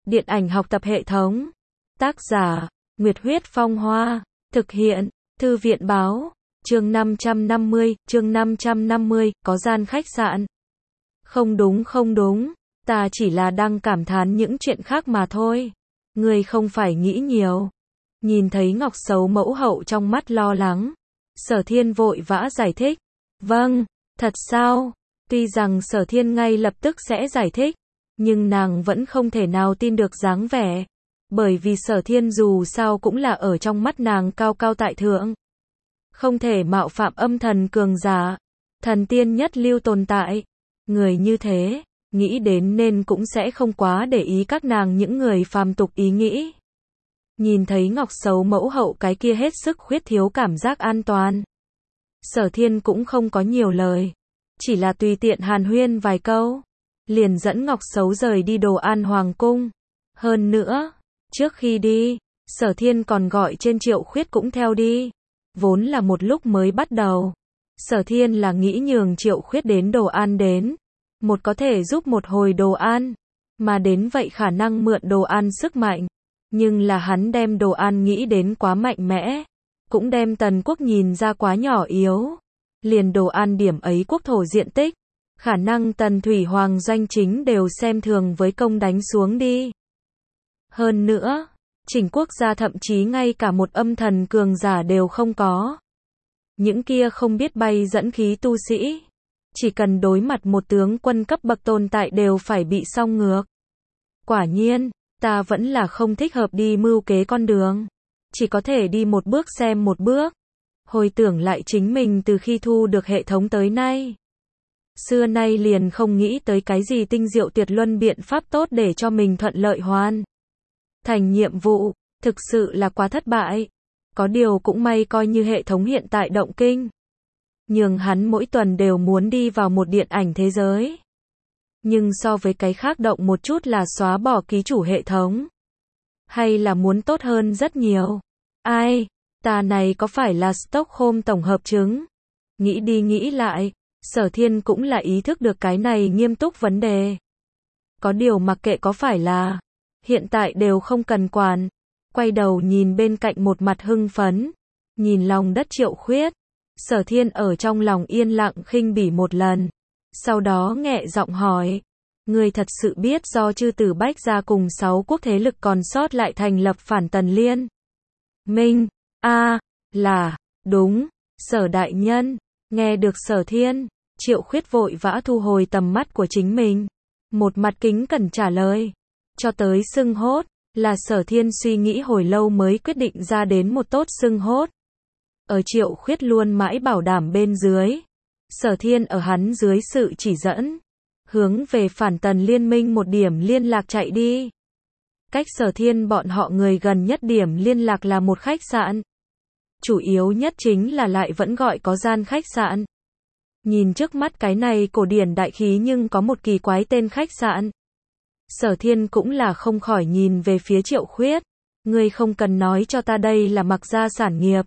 Điện ảnh học tập hệ thống. Tác giả, Nguyệt Huyết Phong Hoa. Thực hiện, Thư viện Báo. Chương 550, có gian khách sạn. Không đúng, ta chỉ là đang cảm thán những chuyện khác mà thôi. Ngươi không phải nghĩ nhiều. Nhìn thấy Ngọc Sấu mẫu hậu trong mắt lo lắng, Sở Thiên vội vã giải thích. Vâng, thật sao? Tuy rằng Sở Thiên ngay lập tức sẽ giải thích, nhưng nàng vẫn không thể nào tin được dáng vẻ. Bởi vì Sở Thiên dù sao cũng là ở trong mắt nàng cao cao tại thượng. Không thể mạo phạm âm thần cường giả, thần tiên nhất lưu tồn tại. Người như thế, nghĩ đến nên cũng sẽ không quá để ý các nàng những người phàm tục ý nghĩ. Nhìn thấy Ngọc Sấu mẫu hậu cái kia hết sức khuyết thiếu cảm giác an toàn, Sở Thiên cũng không có nhiều lời, chỉ là tùy tiện hàn huyên vài câu, liền dẫn Ngọc Sấu rời đi Đồ An Hoàng cung. Hơn nữa, trước khi đi, Sở Thiên còn gọi trên Triệu Khuyết cũng theo đi. Vốn là một lúc mới bắt đầu, Sở Thiên là nghĩ nhường Triệu Khuyết đến Đồ An đến, một có thể giúp một hồi Đồ An, mà đến vậy khả năng mượn Đồ An sức mạnh. Nhưng là hắn đem Đồ An nghĩ đến quá mạnh mẽ, cũng đem Tần quốc nhìn ra quá nhỏ yếu. Liền Đồ An điểm ấy quốc thổ diện tích, khả năng Tần Thủy Hoàng doanh chính đều xem thường với công đánh xuống đi. Hơn nữa, chỉnh quốc gia thậm chí ngay cả một âm thần cường giả đều không có. Những kia không biết bay dẫn khí tu sĩ, chỉ cần đối mặt một tướng quân cấp bậc tồn tại đều phải bị song ngược. Quả nhiên, ta vẫn là không thích hợp đi mưu kế con đường, chỉ có thể đi một bước xem một bước. Hồi tưởng lại chính mình từ khi thu được hệ thống tới nay, xưa nay liền không nghĩ tới cái gì tinh diệu tuyệt luân biện pháp tốt để cho mình thuận lợi hoàn thành nhiệm vụ, thực sự là quá thất bại. Có điều cũng may coi như hệ thống hiện tại động kinh, nhưng hắn mỗi tuần đều muốn đi vào một điện ảnh thế giới. Nhưng so với cái khác động một chút là xóa bỏ ký chủ hệ thống, hay là muốn tốt hơn rất nhiều. Ai, ta này có phải là Stockholm tổng hợp chứng? Nghĩ đi nghĩ lại, Sở Thiên cũng là ý thức được cái này nghiêm túc vấn đề. Có điều mặc kệ có phải là, hiện tại đều không cần quản. Quay đầu nhìn bên cạnh một mặt hưng phấn, nhìn lòng đất Triệu Khuyết, Sở Thiên ở trong lòng yên lặng khinh bỉ một lần. Sau đó nhẹ giọng hỏi, người thật sự biết do chư tử Bách gia cùng 6 quốc thế lực còn sót lại thành lập phản Tần Liên Minh? Là, đúng, Sở đại nhân. Nghe được Sở Thiên, Triệu Khuyết vội vã thu hồi tầm mắt của chính mình, một mặt kính cẩn trả lời. Cho tới xưng hốt, là Sở Thiên suy nghĩ hồi lâu mới quyết định ra đến một tốt xưng hốt. Ở Triệu Khuyết luôn mãi bảo đảm bên dưới, Sở Thiên ở hắn dưới sự chỉ dẫn, hướng về phản Tần Liên Minh một điểm liên lạc chạy đi. Cách Sở Thiên bọn họ người gần nhất điểm liên lạc là một khách sạn. Chủ yếu nhất chính là lại vẫn gọi có gian khách sạn. Nhìn trước mắt cái này cổ điển đại khí nhưng có một kỳ quái tên khách sạn, Sở Thiên cũng là không khỏi nhìn về phía Triệu Khuyết. Ngươi không cần nói cho ta đây là Mặc gia sản nghiệp.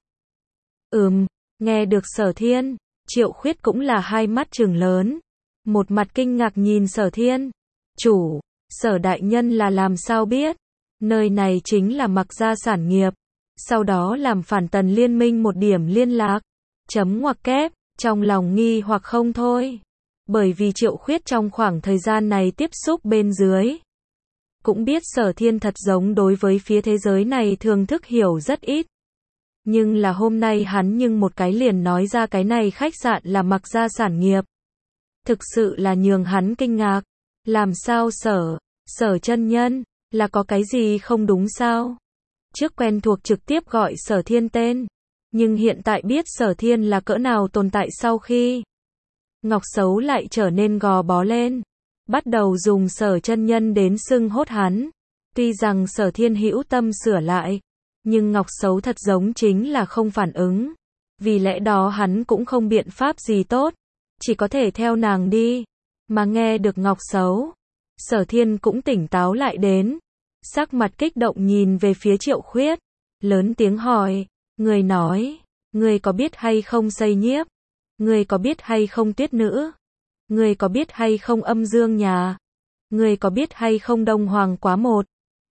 Nghe được Sở Thiên, Triệu Khuyết cũng là hai mắt trừng lớn, một mặt kinh ngạc nhìn Sở Thiên. Chủ, Sở đại nhân là làm sao biết? Nơi này chính là Mặc gia sản nghiệp. Sau đó làm phản Tần Liên Minh một điểm liên lạc. Chấm ngoặc kép, trong lòng nghi hoặc không thôi. Bởi vì Triệu Khuyết trong khoảng thời gian này tiếp xúc bên dưới, cũng biết Sở Thiên thật giống đối với phía thế giới này thường thức hiểu rất ít. Nhưng là hôm nay hắn nhưng một cái liền nói ra cái này khách sạn là Mặc gia sản nghiệp. Thực sự là nhường hắn kinh ngạc. Làm sao Sở chân nhân, là có cái gì không đúng sao? Trước quen thuộc trực tiếp gọi Sở Thiên tên, nhưng hiện tại biết Sở Thiên là cỡ nào tồn tại sau khi Ngọc Sấu lại trở nên gò bó lên, bắt đầu dùng Sở chân nhân đến xưng hốt hắn. Tuy rằng Sở Thiên hữu tâm sửa lại, nhưng Ngọc Sấu thật giống chính là không phản ứng. Vì lẽ đó hắn cũng không biện pháp gì tốt, chỉ có thể theo nàng đi. Mà nghe được Ngọc Sấu, Sở Thiên cũng tỉnh táo lại đến, sắc mặt kích động nhìn về phía Triệu Khuyết, lớn tiếng hỏi, người nói, người có biết hay không Xây Nhiếp? Người có biết hay không Tuyết Nữ? Người có biết hay không Âm Dương Nhà? Người có biết hay không Đông Hoàng Quá Một?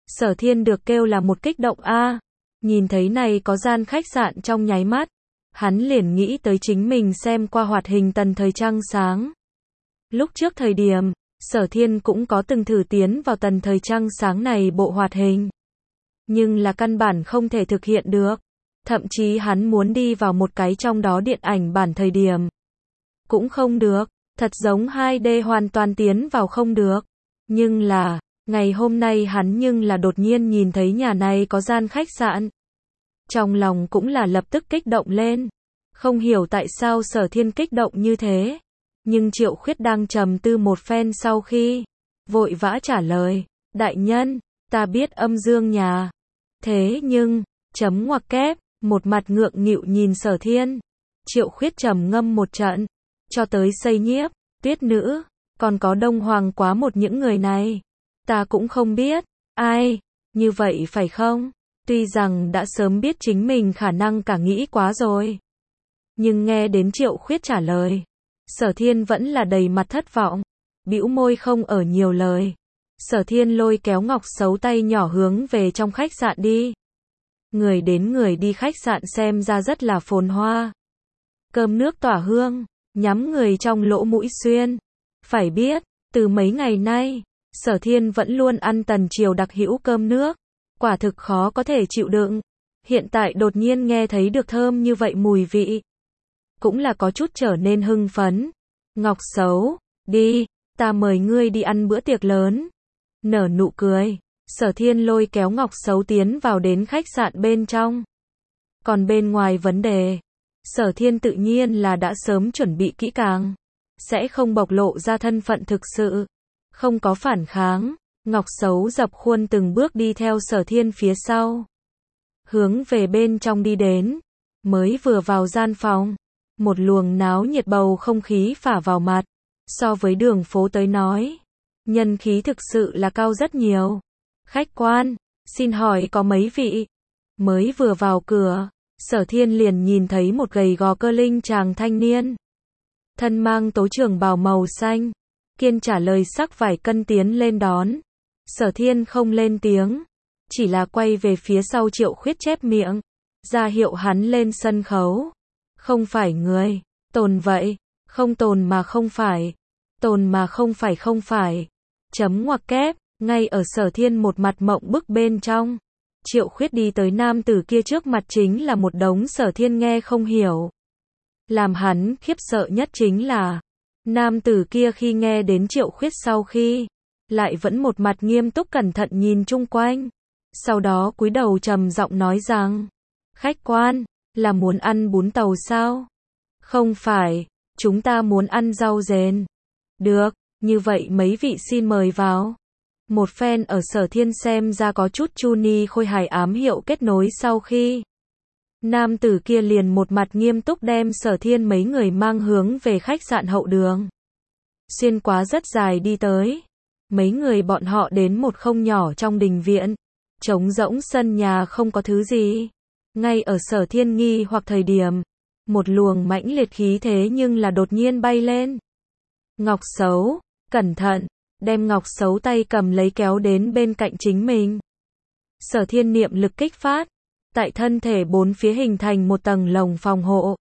Sở Thiên được kêu là một kích động a. Nhìn thấy này có gian khách sạn trong nháy mắt, hắn liền nghĩ tới chính mình xem qua hoạt hình tần thời trăng sáng. Lúc trước thời điểm, Sở Thiên cũng có từng thử tiến vào tần thời trăng sáng này bộ hoạt hình. Nhưng là căn bản không thể thực hiện được. Thậm chí hắn muốn đi vào một cái trong đó điện ảnh bản thời điểm. Cũng không được, thật giống 2D hoàn toàn tiến vào không được. Nhưng là, ngày hôm nay hắn nhưng là đột nhiên nhìn thấy nhà này có gian khách sạn. Trong lòng cũng là lập tức kích động lên. Không hiểu tại sao Sở Thiên kích động như thế. Nhưng Triệu Khuyết đang trầm tư một phen sau khi vội vã trả lời, đại nhân, ta biết âm dương nhà. Thế nhưng, chấm ngoặc kép, một mặt ngượng nghịu nhìn Sở Thiên. Triệu Khuyết trầm ngâm một trận, cho tới xây nhiếp, tuyết nữ, còn có Đông Hoàng quá một những người này. Ta cũng không biết, ai, như vậy phải không? Tuy rằng đã sớm biết chính mình khả năng cả nghĩ quá rồi. Nhưng nghe đến Triệu Khuyết trả lời, Sở Thiên vẫn là đầy mặt thất vọng, bĩu môi không ở nhiều lời. Sở Thiên lôi kéo Ngọc Sấu tay nhỏ hướng về trong khách sạn đi. Người đến người đi khách sạn xem ra rất là phồn hoa. Cơm nước tỏa hương, nhắm người trong lỗ mũi xuyên. Phải biết, từ mấy ngày nay, Sở Thiên vẫn luôn ăn tần triều đặc hữu cơm nước. Quả thực khó có thể chịu đựng. Hiện tại đột nhiên nghe thấy được thơm như vậy mùi vị. Cũng là có chút trở nên hưng phấn. Ngọc Sấu, đi, ta mời ngươi đi ăn bữa tiệc lớn. Nở nụ cười, Sở Thiên lôi kéo Ngọc Sấu tiến vào đến khách sạn bên trong. Còn bên ngoài vấn đề, Sở Thiên tự nhiên là đã sớm chuẩn bị kỹ càng. Sẽ không bộc lộ ra thân phận thực sự. Không có phản kháng. Ngọc Sấu dập khuôn từng bước đi theo Sở Thiên phía sau. Hướng về bên trong đi đến. Mới vừa vào gian phòng. Một luồng náo nhiệt bầu không khí phả vào mặt. So với đường phố tới nói, nhân khí thực sự là cao rất nhiều. Khách quan, xin hỏi có mấy vị? Mới vừa vào cửa, Sở Thiên liền nhìn thấy một gầy gò cơ linh chàng thanh niên. Thân mang tố trường bào màu xanh. Kiên trả lời sắc vài cân tiến lên đón. Sở Thiên không lên tiếng. Chỉ là quay về phía sau Triệu Khuyết chép miệng. Ra hiệu hắn lên sân khấu. Không phải người. Tồn vậy. Không tồn mà không phải. Tồn mà không phải không phải. Chấm ngoặc kép. Ngay ở Sở Thiên một mặt mộng bức bên trong. Triệu Khuyết đi tới nam tử kia trước mặt chính là một đống Sở Thiên nghe không hiểu. Làm hắn khiếp sợ nhất chính là nam tử kia khi nghe đến Triệu Khuyết sau khi lại vẫn một mặt nghiêm túc cẩn thận nhìn chung quanh. Sau đó cúi đầu trầm giọng nói rằng, khách quan, là muốn ăn bún tàu sao? Không phải, chúng ta muốn ăn rau rền. Được, như vậy mấy vị xin mời vào. Một phen ở Sở Thiên xem ra có chút chu ni khôi hài ám hiệu kết nối sau khi. Nam tử kia liền một mặt nghiêm túc đem Sở Thiên mấy người mang hướng về khách sạn hậu đường. Xuyên quá rất dài đi tới. Mấy người bọn họ đến một không nhỏ trong đình viện. Trống rỗng sân nhà không có thứ gì. Ngay ở Sở Thiên nghi hoặc thời điểm. Một luồng mãnh liệt khí thế nhưng là đột nhiên bay lên. Ngọc Sấu, cẩn thận, đem Ngọc Sấu tay cầm lấy kéo đến bên cạnh chính mình. Sở Thiên niệm lực kích phát. Tại thân thể bốn phía hình thành một tầng lồng phòng hộ.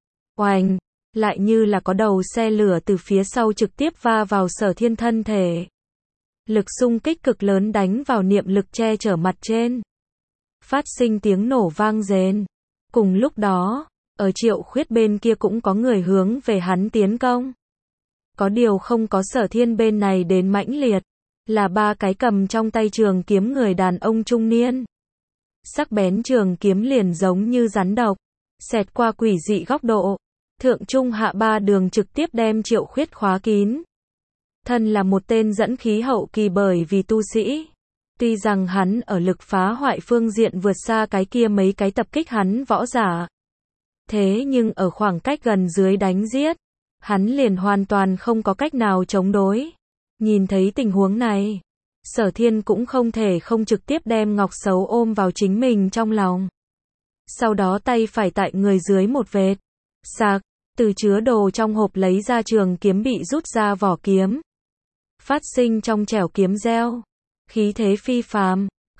Oanh, lại như là có đầu xe lửa từ phía sau trực tiếp va vào Sở Thiên thân thể. Lực xung kích cực lớn đánh vào niệm lực che chở mặt trên. Phát sinh tiếng nổ vang rền. Cùng lúc đó, ở Triệu Khuyết bên kia cũng có người hướng về hắn tiến công. Có điều không có Sở Thiên bên này đến mãnh liệt. Là ba cái cầm trong tay trường kiếm người đàn ông trung niên. Sắc bén trường kiếm liền giống như rắn độc. Xẹt qua quỷ dị góc độ. Thượng trung hạ ba đường trực tiếp đem Triệu Khuyết khóa kín. Thân là một tên dẫn khí hậu kỳ bởi vì tu sĩ. Tuy rằng hắn ở lực phá hoại phương diện vượt xa cái kia mấy cái tập kích hắn võ giả. Thế nhưng ở khoảng cách gần dưới đánh giết. Hắn liền hoàn toàn không có cách nào chống đối. Nhìn thấy tình huống này. Sở Thiên cũng không thể không trực tiếp đem Ngọc Sấu ôm vào chính mình trong lòng. Sau đó tay phải tại người dưới một vệt. Sạc, từ chứa đồ trong hộp lấy ra trường kiếm bị rút ra vỏ kiếm. Phát sinh trong trẻo kiếm reo. Khí thế phi phàm,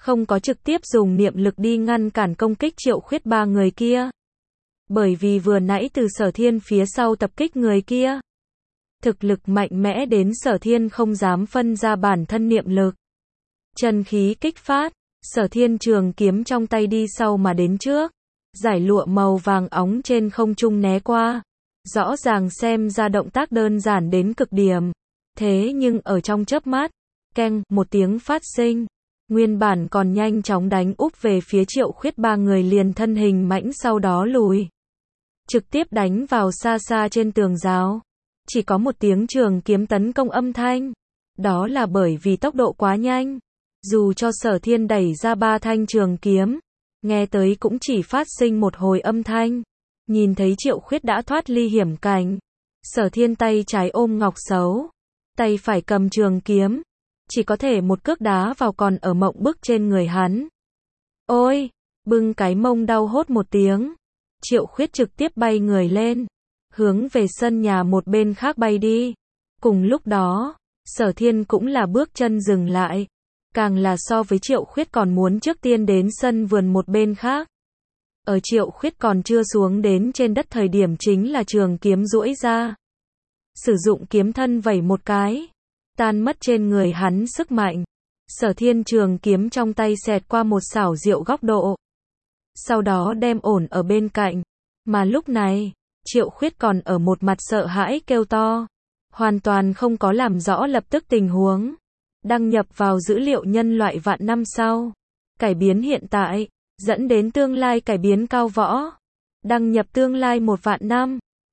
không có trực tiếp dùng niệm lực đi ngăn cản công kích Triệu Khuyết ba người kia. Bởi vì vừa nãy từ Sở Thiên phía sau tập kích người kia, thực lực mạnh mẽ đến Sở Thiên không dám phân ra bản thân niệm lực. Chân khí kích phát, Sở Thiên trường kiếm trong tay đi sau mà đến trước, giải lụa màu vàng óng trên không trung né qua. Rõ ràng xem ra động tác đơn giản đến cực điểm. Thế nhưng ở trong chớp mắt, keng, một tiếng phát sinh. Nguyên bản còn nhanh chóng đánh úp về phía Triệu Khuyết ba người liền thân hình mãnh sau đó lùi. Trực tiếp đánh vào xa xa trên tường giáo. Chỉ có một tiếng trường kiếm tấn công âm thanh. Đó là bởi vì tốc độ quá nhanh. Dù cho Sở Thiên đẩy ra 3 thanh trường kiếm, nghe tới cũng chỉ phát sinh một hồi âm thanh. Nhìn thấy Triệu Khuyết đã thoát ly hiểm cảnh. Sở Thiên tay trái ôm ngọc sấu, tay phải cầm trường kiếm. Chỉ có thể một cước đá vào còn ở mộng bức trên người hắn. Ôi! Bưng cái mông đau hốt một tiếng. Triệu Khuyết trực tiếp bay người lên, hướng về sân nhà một bên khác bay đi. Cùng lúc đó, Sở Thiên cũng là bước chân dừng lại. Càng là so với Triệu Khuyết còn muốn trước tiên đến sân vườn một bên khác. Ở Triệu Khuyết còn chưa xuống đến trên đất thời điểm chính là trường kiếm duỗi ra. Sử dụng kiếm thân vẩy một cái, tan mất trên người hắn sức mạnh. Sở Thiên trường kiếm trong tay xẹt qua một xảo diệu góc độ. Sau đó đem ổn ở bên cạnh. Mà lúc này, Triệu Khuyết còn ở một mặt sợ hãi kêu to. Hoàn toàn không có làm rõ lập tức tình huống. Đăng nhập vào dữ liệu nhân loại vạn năm sau. Cải biến hiện tại, dẫn đến tương lai cải biến cao võ. Đăng nhập tương lai 1 vạn năm.